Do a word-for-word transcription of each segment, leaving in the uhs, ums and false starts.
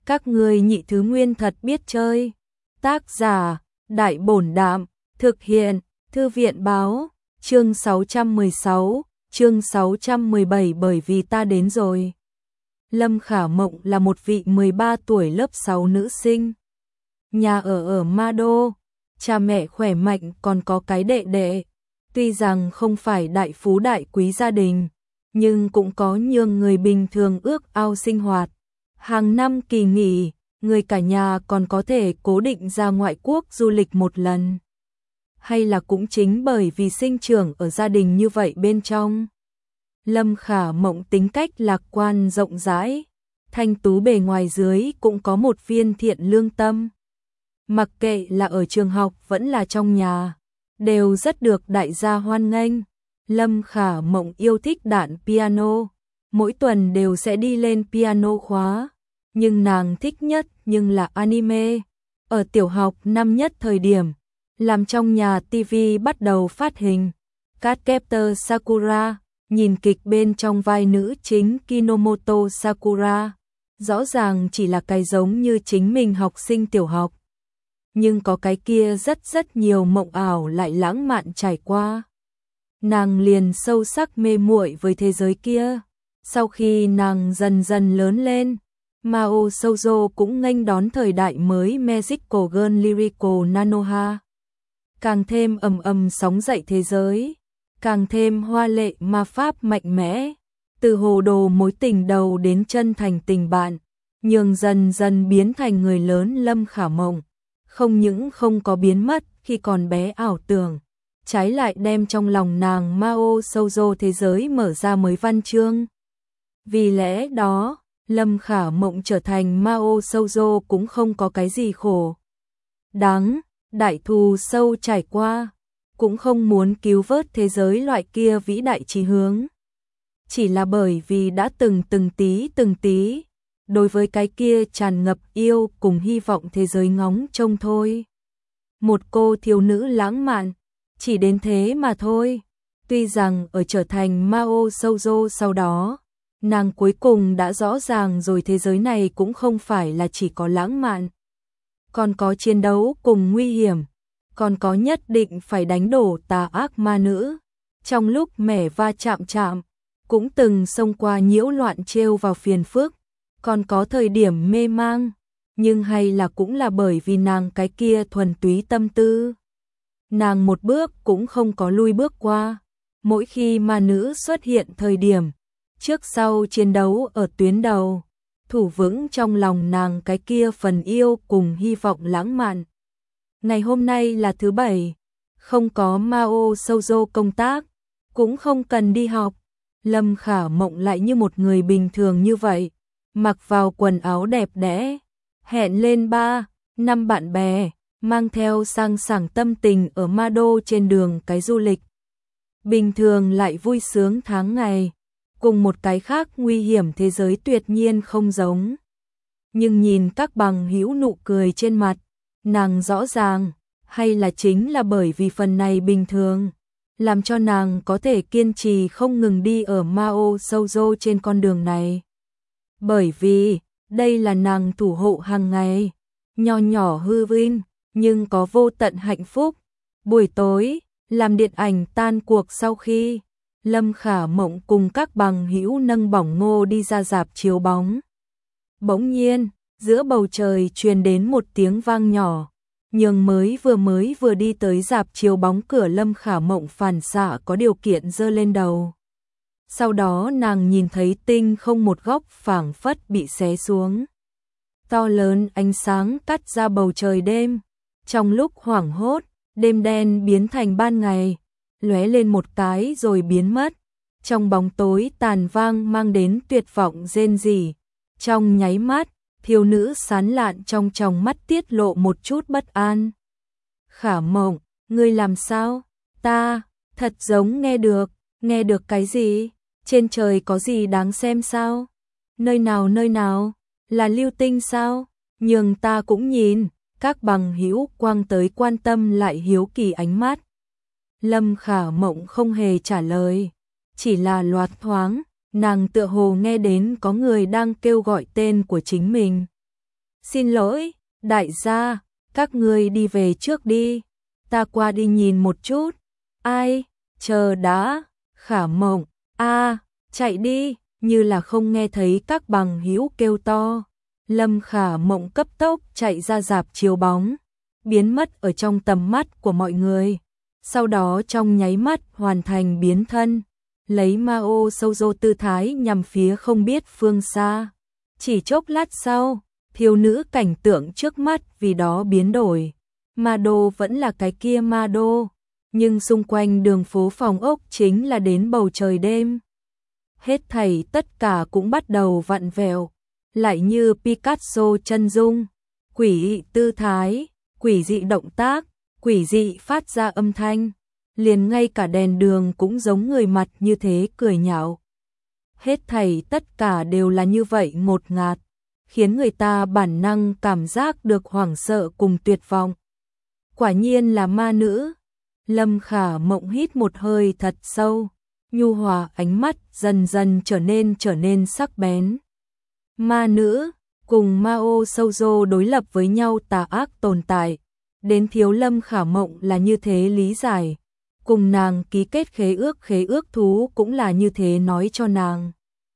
Các ngươi nhị thứ nguyên thật biết chơi. Tác giả, Đại Bổn Đạm, thực hiện, Thư viện Báo, chương sáu trăm mười sáu, chương sáu trăm mười bảy bởi vì ta đến rồi. Lâm Khả Mộng là một vị mười ba tuổi lớp sáu nữ sinh. Nhà ở ở Ma Đô, cha mẹ khỏe mạnh còn có cái đệ đệ. Tuy rằng không phải đại phú đại quý gia đình, nhưng cũng có nhường người bình thường ước ao sinh hoạt. Hàng năm kỳ nghỉ, người cả nhà còn có thể cố định ra ngoại quốc du lịch một lần. Hay là cũng chính bởi vì sinh trưởng ở gia đình như vậy bên trong. Lâm Khả Mộng tính cách lạc quan rộng rãi, thanh tú bề ngoài dưới cũng có một viên thiện lương tâm. Mặc kệ là ở trường học vẫn là trong nhà, đều rất được đại gia hoan nghênh. Lâm Khả Mộng yêu thích đàn piano, mỗi tuần đều sẽ đi lên piano khóa, nhưng nàng thích nhất nhưng là anime. Ở tiểu học năm nhất thời điểm, làm trong nhà ti vi bắt đầu phát hình Cardcaptor Sakura, nhìn kịch bên trong vai nữ chính Kinomoto Sakura, rõ ràng chỉ là cái giống như chính mình học sinh tiểu học. Nhưng có cái kia rất rất nhiều mộng ảo lại lãng mạn trải qua. Nàng liền sâu sắc mê muội với thế giới kia. Sau khi nàng dần dần lớn lên, Mao Shoujo cũng nghênh đón thời đại mới Magical Girl Lyrical Nanoha. Càng thêm ầm ầm sóng dậy thế giới, càng thêm hoa lệ ma pháp mạnh mẽ, từ hồ đồ mối tình đầu đến chân thành tình bạn, nhường dần dần biến thành người lớn Lâm Khả Mộng. Không những không có biến mất khi còn bé ảo tưởng, trái lại đem trong lòng nàng Mao Shoujo thế giới mở ra mới văn chương. Vì lẽ đó, Lâm Khả Mộng trở thành Mao Shoujo cũng không có cái gì khổ đáng, đại thù sâu trải qua, cũng không muốn cứu vớt thế giới loại kia vĩ đại chí hướng. Chỉ là bởi vì đã từng từng tí từng tí, đối với cái kia tràn ngập yêu cùng hy vọng thế giới ngóng trông thôi. Một cô thiếu nữ lãng mạn, chỉ đến thế mà thôi. Tuy rằng ở trở thành Mao Shoujo sau đó, nàng cuối cùng đã rõ ràng rồi thế giới này cũng không phải là chỉ có lãng mạn. Còn có chiến đấu cùng nguy hiểm, còn có nhất định phải đánh đổ tà ác ma nữ. Trong lúc mẻ va chạm chạm, cũng từng xông qua nhiễu loạn trêu vào phiền phức, còn có thời điểm mê mang, nhưng hay là cũng là bởi vì nàng cái kia thuần túy tâm tư. Nàng một bước cũng không có lui bước qua, mỗi khi ma nữ xuất hiện thời điểm, trước sau chiến đấu ở tuyến đầu, thủ vững trong lòng nàng cái kia phần yêu cùng hy vọng lãng mạn. Ngày hôm nay là thứ bảy, không có Mao Shoujo công tác, cũng không cần đi học. Lâm Khả Mộng lại như một người bình thường như vậy, mặc vào quần áo đẹp đẽ, hẹn lên ba, năm bạn bè, mang theo sang sảng tâm tình ở Ma Đô trên đường cái du lịch. Bình thường lại vui sướng tháng ngày, cùng một cái khác nguy hiểm thế giới tuyệt nhiên không giống. Nhưng nhìn các bằng hữu nụ cười trên mặt, nàng rõ ràng, hay là chính là bởi vì phần này bình thường, làm cho nàng có thể kiên trì không ngừng đi ở Mao Shoujo trên con đường này. Bởi vì, đây là nàng thủ hộ hàng ngày, nho nhỏ hư vinh, nhưng có vô tận hạnh phúc. Buổi tối, làm điện ảnh tan cuộc sau khi, Lâm Khả Mộng cùng các bằng hữu nâng bỏng ngô đi ra rạp chiếu bóng. Bỗng nhiên, giữa bầu trời truyền đến một tiếng vang nhỏ, nhường mới vừa mới vừa đi tới rạp chiếu bóng cửa Lâm Khả Mộng phản xạ có điều kiện giơ lên đầu. Sau đó nàng nhìn thấy tinh không một góc phảng phất bị xé xuống. To lớn ánh sáng cắt ra bầu trời đêm, trong lúc hoảng hốt, đêm đen biến thành ban ngày, lóe lên một cái rồi biến mất. Trong bóng tối tàn vang mang đến tuyệt vọng rên rỉ. Trong nháy mắt, thiếu nữ sán lạn trong tròng mắt tiết lộ một chút bất an. Khả Mộng, ngươi làm sao? Ta, thật giống nghe được, nghe được cái gì? Trên trời có gì đáng xem sao? Nơi nào nơi nào? Là lưu tinh sao? Nhường ta cũng nhìn. Các bằng hữu quang tới quan tâm lại hiếu kỳ ánh mắt. Lâm Khả Mộng không hề trả lời, chỉ là loạt thoáng, nàng tựa hồ nghe đến có người đang kêu gọi tên của chính mình. Xin lỗi, đại gia, các ngươi đi về trước đi, ta qua đi nhìn một chút. Ai, chờ đã, Khả Mộng, a, chạy đi, như là không nghe thấy các bằng hữu kêu to. Lâm Khả Mộng cấp tốc chạy ra rạp chiếu bóng, biến mất ở trong tầm mắt của mọi người. Sau đó trong nháy mắt hoàn thành biến thân, lấy Mao Sozo tư thái nhằm phía không biết phương xa. Chỉ chốc lát sau, thiếu nữ cảnh tượng trước mắt vì đó biến đổi. Ma đô vẫn là cái kia ma đô, nhưng xung quanh đường phố phòng ốc chính là đến bầu trời đêm. Hết thảy tất cả cũng bắt đầu vặn vẹo, lại như Picasso chân dung, quỷ dị tư thái, quỷ dị động tác, quỷ dị phát ra âm thanh, liền ngay cả đèn đường cũng giống người mặt như thế cười nhạo. Hết thảy tất cả đều là như vậy ngột ngạt, khiến người ta bản năng cảm giác được hoảng sợ cùng tuyệt vọng. Quả nhiên là ma nữ. Lâm Khả Mộng hít một hơi thật sâu, nhu hòa ánh mắt dần dần trở nên trở nên sắc bén. Ma nữ cùng Mao Sozo đối lập với nhau tà ác tồn tại, đến thiếu Lâm Khả Mộng là như thế lý giải, cùng nàng ký kết khế ước khế ước thú cũng là như thế nói cho nàng.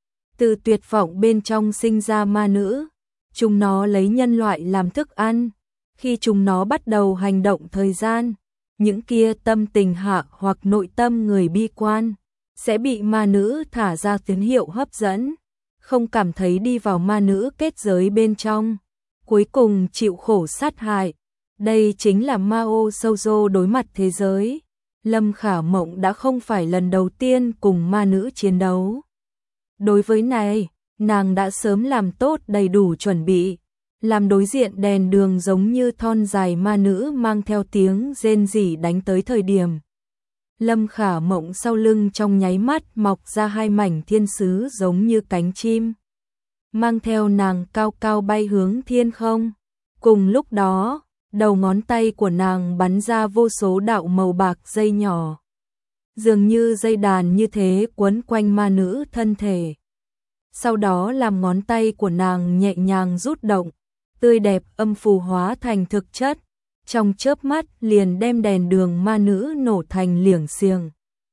Từ tuyệt vọng bên trong sinh ra ma nữ, chúng nó lấy nhân loại làm thức ăn, khi chúng nó bắt đầu hành động thời gian, những kia tâm tình hạ hoặc nội tâm người bi quan sẽ bị ma nữ thả ra tín hiệu hấp dẫn, không cảm thấy đi vào ma nữ kết giới bên trong, cuối cùng chịu khổ sát hại. Đây chính là Mao Sozo đối mặt thế giới. Lâm Khả Mộng đã không phải lần đầu tiên cùng ma nữ chiến đấu. Đối với này, nàng đã sớm làm tốt đầy đủ chuẩn bị, làm đối diện đèn đường giống như thon dài ma nữ mang theo tiếng rên rỉ đánh tới thời điểm. Lâm Khả Mộng sau lưng trong nháy mắt mọc ra hai mảnh thiên sứ giống như cánh chim, mang theo nàng cao cao bay hướng thiên không. Cùng lúc đó, đầu ngón tay của nàng bắn ra vô số đạo màu bạc dây nhỏ, dường như dây đàn như thế quấn quanh ma nữ thân thể. Sau đó làm ngón tay của nàng nhẹ nhàng rút động, tươi đẹp âm phù hóa thành thực chất, trong chớp mắt liền đem đèn đường ma nữ nổ thành liềng xiềng.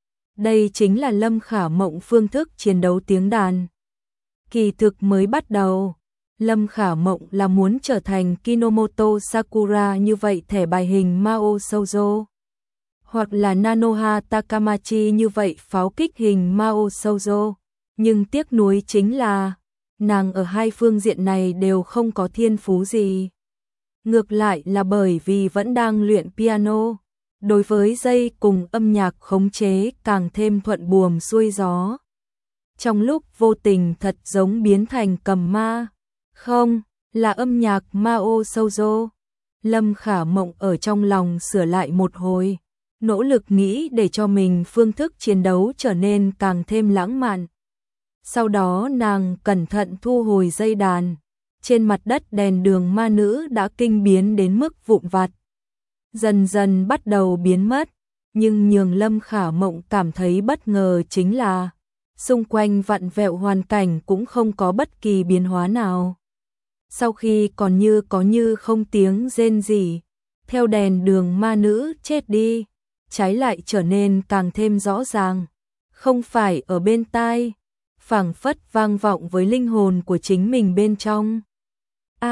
Đây chính là Lâm Khả Mộng phương thức chiến đấu tiếng đàn. Kỳ thực mới bắt đầu, Lâm Khả Mộng là muốn trở thành Kinomoto Sakura như vậy thẻ bài hình Mao Sozo, hoặc là Nanoha Takamachi như vậy pháo kích hình Mao Sozo, nhưng tiếc nuối chính là nàng ở hai phương diện này đều không có thiên phú gì. Ngược lại là bởi vì vẫn đang luyện piano, đối với dây cùng âm nhạc khống chế càng thêm thuận buồm xuôi gió. Trong lúc vô tình thật giống biến thành cầm ma, không, là âm nhạc Mao Sozo. Lâm Khả Mộng ở trong lòng sửa lại một hồi, nỗ lực nghĩ để cho mình phương thức chiến đấu trở nên càng thêm lãng mạn. Sau đó nàng cẩn thận thu hồi dây đàn, trên mặt đất đèn đường ma nữ đã kinh biến đến mức vụn vặt, dần dần bắt đầu biến mất, nhưng nhường Lâm Khả Mộng cảm thấy bất ngờ chính là xung quanh vặn vẹo hoàn cảnh cũng không có bất kỳ biến hóa nào. Sau khi còn như có như không tiếng rên rỉ, theo đèn đường ma nữ chết đi, trái lại trở nên càng thêm rõ ràng, không phải ở bên tai, phảng phất vang vọng với linh hồn của chính mình bên trong. A,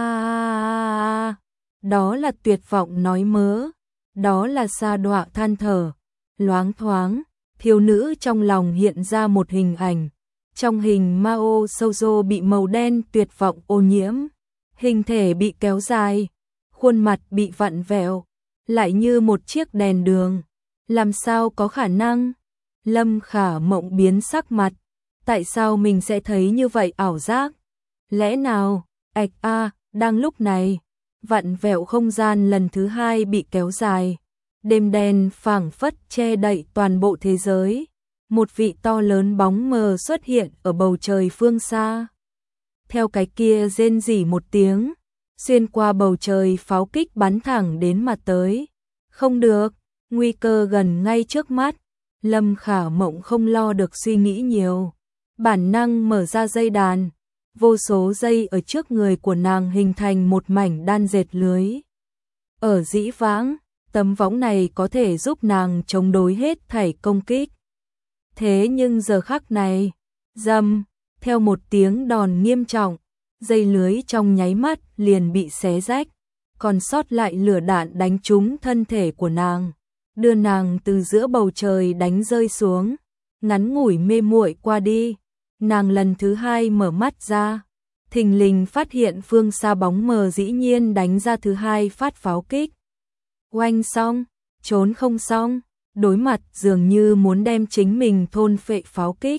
à, à, đó là tuyệt vọng nói mớ, đó là sa đọa than thở. Loáng thoáng, thiếu nữ trong lòng hiện ra một hình ảnh, trong hình Mao Sozo bị màu đen tuyệt vọng ô nhiễm, hình thể bị kéo dài, khuôn mặt bị vặn vẹo, lại như một chiếc đèn đường. Làm sao có khả năng? Lâm Khả Mộng biến sắc mặt, tại sao mình sẽ thấy như vậy ảo giác? Lẽ nào, ạch a, đang lúc này, vặn vẹo không gian lần thứ hai bị kéo dài, đêm đen phảng phất che đậy toàn bộ thế giới, một vị to lớn bóng mờ xuất hiện ở bầu trời phương xa. Theo cái kia rên rỉ một tiếng, xuyên qua bầu trời pháo kích bắn thẳng đến mặt tới. Không được, nguy cơ gần ngay trước mắt. Lâm Khả Mộng không lo được suy nghĩ nhiều, bản năng mở ra dây đàn, vô số dây ở trước người của nàng hình thành một mảnh đan dệt lưới. Ở dĩ vãng, tấm võng này có thể giúp nàng chống đối hết thảy công kích. Thế nhưng giờ khắc này, rầm, theo một tiếng đòn nghiêm trọng, dây lưới trong nháy mắt liền bị xé rách, còn sót lại lửa đạn đánh trúng thân thể của nàng, đưa nàng từ giữa bầu trời đánh rơi xuống, ngắn ngủi mê muội qua đi. Nàng lần thứ hai mở mắt ra, thình lình phát hiện phương xa bóng mờ dĩ nhiên đánh ra thứ hai phát pháo kích. Oanh xong, trốn không xong, đối mặt dường như muốn đem chính mình thôn phệ pháo kích.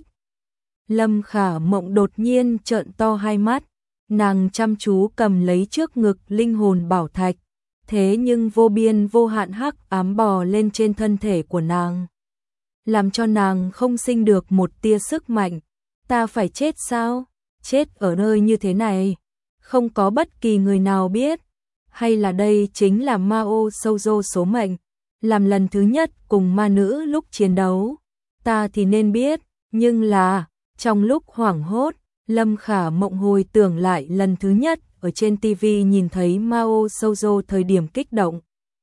Lâm Khả Mộng đột nhiên trợn to hai mắt, nàng chăm chú cầm lấy trước ngực linh hồn bảo thạch, thế nhưng vô biên vô hạn hắc ám bò lên trên thân thể của nàng, làm cho nàng không sinh được một tia sức mạnh. Ta phải chết sao? Chết ở nơi như thế này, không có bất kỳ người nào biết, hay là đây chính là Mao Shoujo số mệnh, làm lần thứ nhất cùng ma nữ lúc chiến đấu, ta thì nên biết, nhưng là, trong lúc hoảng hốt, Lâm Khả Mộng hồi tưởng lại lần thứ nhất ở trên ti vi nhìn thấy Mao Shoujo thời điểm kích động,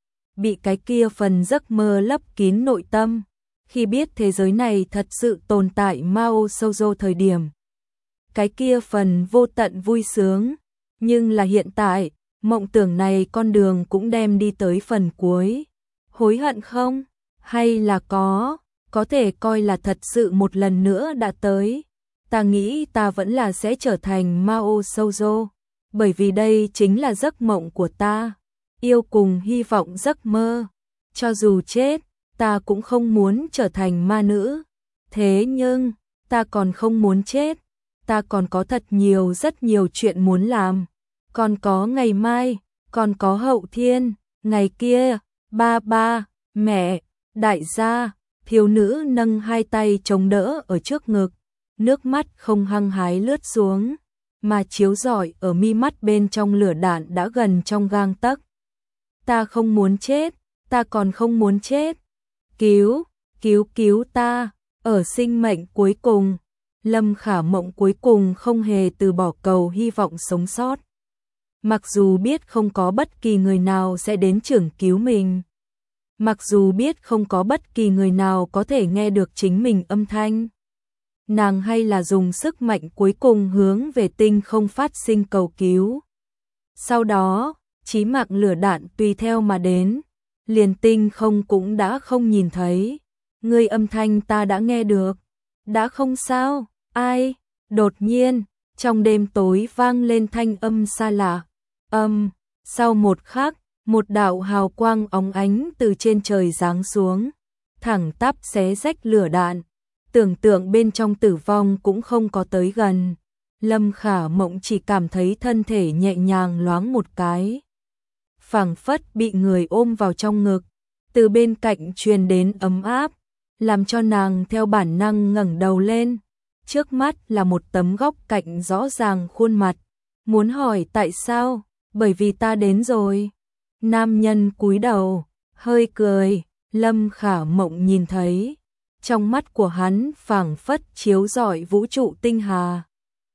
bị cái kia phần giấc mơ lấp kín nội tâm. Khi biết thế giới này thật sự tồn tại Mao Shoujo thời điểm, cái kia phần vô tận vui sướng, nhưng là hiện tại, mộng tưởng này con đường cũng đem đi tới phần cuối. Hối hận không? Hay là có, có thể coi là thật sự một lần nữa đã tới. Ta nghĩ ta vẫn là sẽ trở thành Mao Shoujo, bởi vì đây chính là giấc mộng của ta, yêu cùng hy vọng giấc mơ. Cho dù chết, ta cũng không muốn trở thành ma nữ. Thế nhưng, ta còn không muốn chết. Ta còn có thật nhiều rất nhiều chuyện muốn làm. Còn có ngày mai, còn có hậu thiên, ngày kia, ba ba, mẹ, đại gia. Thiếu nữ nâng hai tay chống đỡ ở trước ngực, nước mắt không hăng hái lướt xuống, mà chiếu rọi ở mi mắt bên trong lửa đạn đã gần trong gang tấc. Ta không muốn chết, ta còn không muốn chết. Cứu, cứu cứu ta, ở sinh mệnh cuối cùng, Lâm Khả Mộng cuối cùng không hề từ bỏ cầu hy vọng sống sót. Mặc dù biết không có bất kỳ người nào sẽ đến trưởng cứu mình, mặc dù biết không có bất kỳ người nào có thể nghe được chính mình âm thanh, nàng hay là dùng sức mạnh cuối cùng hướng về tinh không phát sinh cầu cứu. Sau đó, chí mạng lửa đạn tùy theo mà đến, liền tinh không cũng đã không nhìn thấy. Ngươi âm thanh ta đã nghe được, đã không sao. Ai? Đột nhiên, trong đêm tối vang lên thanh âm xa lạ. Âm, sau một khắc, một đạo hào quang óng ánh từ trên trời giáng xuống, thẳng tắp xé rách lửa đạn. Tưởng tượng bên trong tử vong cũng không có tới gần. Lâm Khả Mộng chỉ cảm thấy thân thể nhẹ nhàng loáng một cái, phảng phất bị người ôm vào trong ngực, từ bên cạnh truyền đến ấm áp, làm cho nàng theo bản năng ngẩng đầu lên. Trước mắt là một tấm góc cạnh rõ ràng khuôn mặt. Muốn hỏi tại sao? Bởi vì ta đến rồi. Nam nhân cúi đầu, hơi cười. Lâm Khả Mộng nhìn thấy, trong mắt của hắn phảng phất chiếu rọi vũ trụ tinh hà.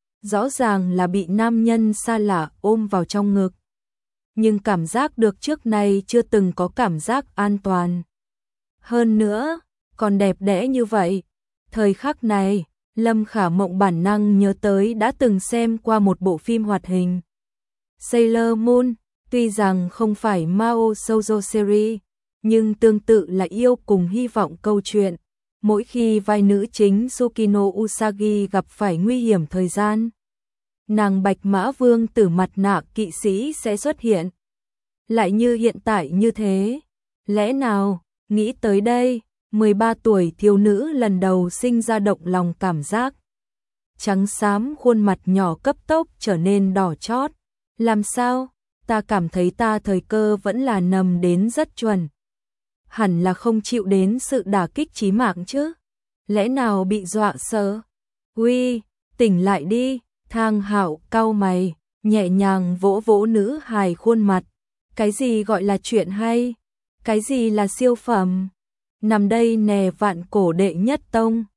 Rõ ràng là bị nam nhân xa lạ ôm vào trong ngực, nhưng cảm giác được trước nay chưa từng có cảm giác an toàn. Hơn nữa, còn đẹp đẽ như vậy. Thời khắc này, Lâm Khả Mộng bản năng nhớ tới đã từng xem qua một bộ phim hoạt hình, Sailor Moon, tuy rằng không phải Mao Shoujo series, nhưng tương tự là yêu cùng hy vọng câu chuyện. Mỗi khi vai nữ chính Tsukino Usagi gặp phải nguy hiểm thời gian, nàng Bạch Mã Vương Tử mặt nạ kỵ sĩ sẽ xuất hiện. Lại như hiện tại như thế. Lẽ nào, nghĩ tới đây, mười ba tuổi thiếu nữ lần đầu sinh ra động lòng cảm giác. Trắng xám khuôn mặt nhỏ cấp tốc trở nên đỏ chót. Làm sao? Ta cảm thấy ta thời cơ vẫn là nằm đến rất chuẩn. Hẳn là không chịu đến sự đả kích chí mạng chứ. Lẽ nào bị dọa sợ? Uy, tỉnh lại đi. Thang Hạo cau mày, nhẹ nhàng vỗ vỗ nữ hài khuôn mặt. Cái gì gọi là chuyện hay? Cái gì là siêu phẩm? Nằm đây nè vạn cổ đệ nhất tông.